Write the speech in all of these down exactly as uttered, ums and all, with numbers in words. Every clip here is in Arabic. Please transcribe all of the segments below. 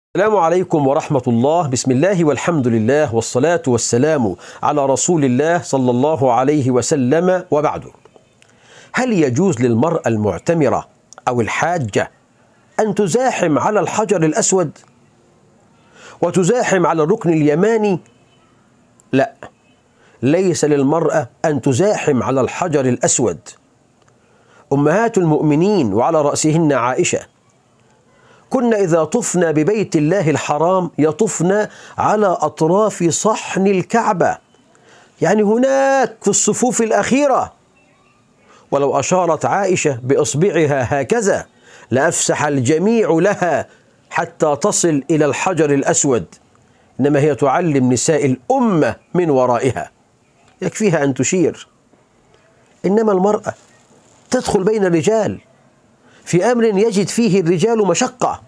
السلام عليكم ورحمة الله. بسم الله والحمد لله والصلاة والسلام على رسول الله صلى الله عليه وسلم، وبعد. هل يجوز للمرأة المعتمرة أو الحاجة أن تزاحم على الحجر الأسود وتزاحم على الركن اليماني؟ لا، ليس للمرأة أن تزاحم على الحجر الأسود. أمهات المؤمنين وعلى رأسهن عائشة كنا إذا طفنا ببيت الله الحرام يطفن على أطراف صحن الكعبة، يعني هناك في الصفوف الأخيرة، ولو أشارت عائشة بإصبعها هكذا لأفسح الجميع لها حتى تصل إلى الحجر الأسود، إنما هي تعلم نساء الأمة من ورائها، يكفيها أن تشير. إنما المرأة تدخل بين الرجال في أمر يجد فيه الرجال مشقة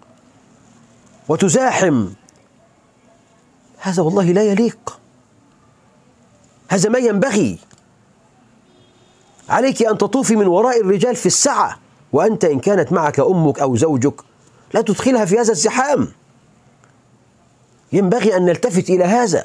وتزاحم، هذا والله لا يليق، هذا ما ينبغي. عليك أن تطوفي من وراء الرجال في السعة، وأنت إن كانت معك أمك أو زوجك لا تدخلها في هذا الزحام، ينبغي أن نلتفت إلى هذا.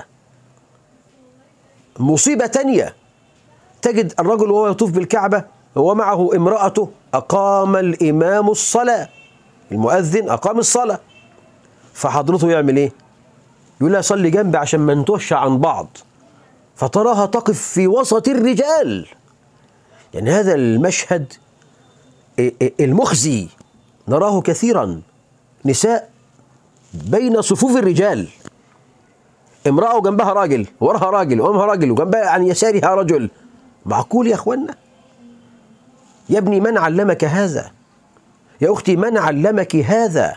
مصيبة تانية، تجد الرجل وهو يطوف بالكعبة ومعه امرأته، أقام الإمام الصلاة، المؤذن أقام الصلاة، فحضرته يعمل إيه؟ يقول لها صلي جنبي عشان ما نتوهش عن بعض، فتراها تقف في وسط الرجال. يعني هذا المشهد المخزي نراه كثيرا، نساء بين صفوف الرجال، امرأة وجنبها راجل، وراها راجل، وأمها راجل، وجنبها عن يسارها رجل. معقول يا أخوانا؟ يا ابني من علمك هذا؟ يا أختي من علمك هذا؟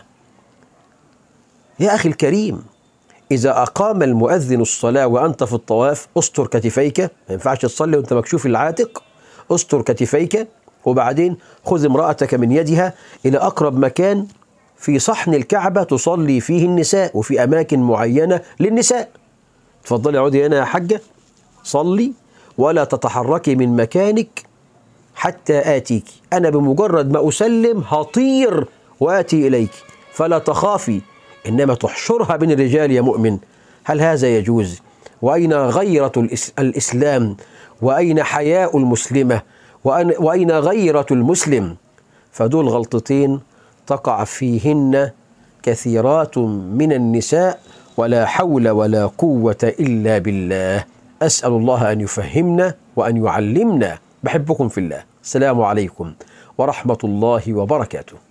يا أخي الكريم، إذا أقام المؤذن الصلاة وأنت في الطواف استر كتفيك، ما ينفعش تصلي وأنت مكشوف العاتق، استر كتفيك، وبعدين خذ امرأتك من يدها إلى أقرب مكان في صحن الكعبة تصلي فيه النساء، وفي أماكن معينة للنساء. تفضلي اقعدي هنا يا حجة، صلي ولا تتحركي من مكانك حتى آتيك، أنا بمجرد ما أسلم هطير وآتي إليك، فلا تخافي، إنما تحشرها بين الرجال يا مؤمن. هل هذا يجوز؟ وأين غيرة الإسلام؟ وأين حياء المسلمة؟ وأين غيرة المسلم؟ فدول غلطتين تقع فيهن كثيرات من النساء، ولا حول ولا قوة إلا بالله. أسأل الله أن يفهمنا وأن يعلمنا. بحبكم في الله. السلام عليكم ورحمة الله وبركاته.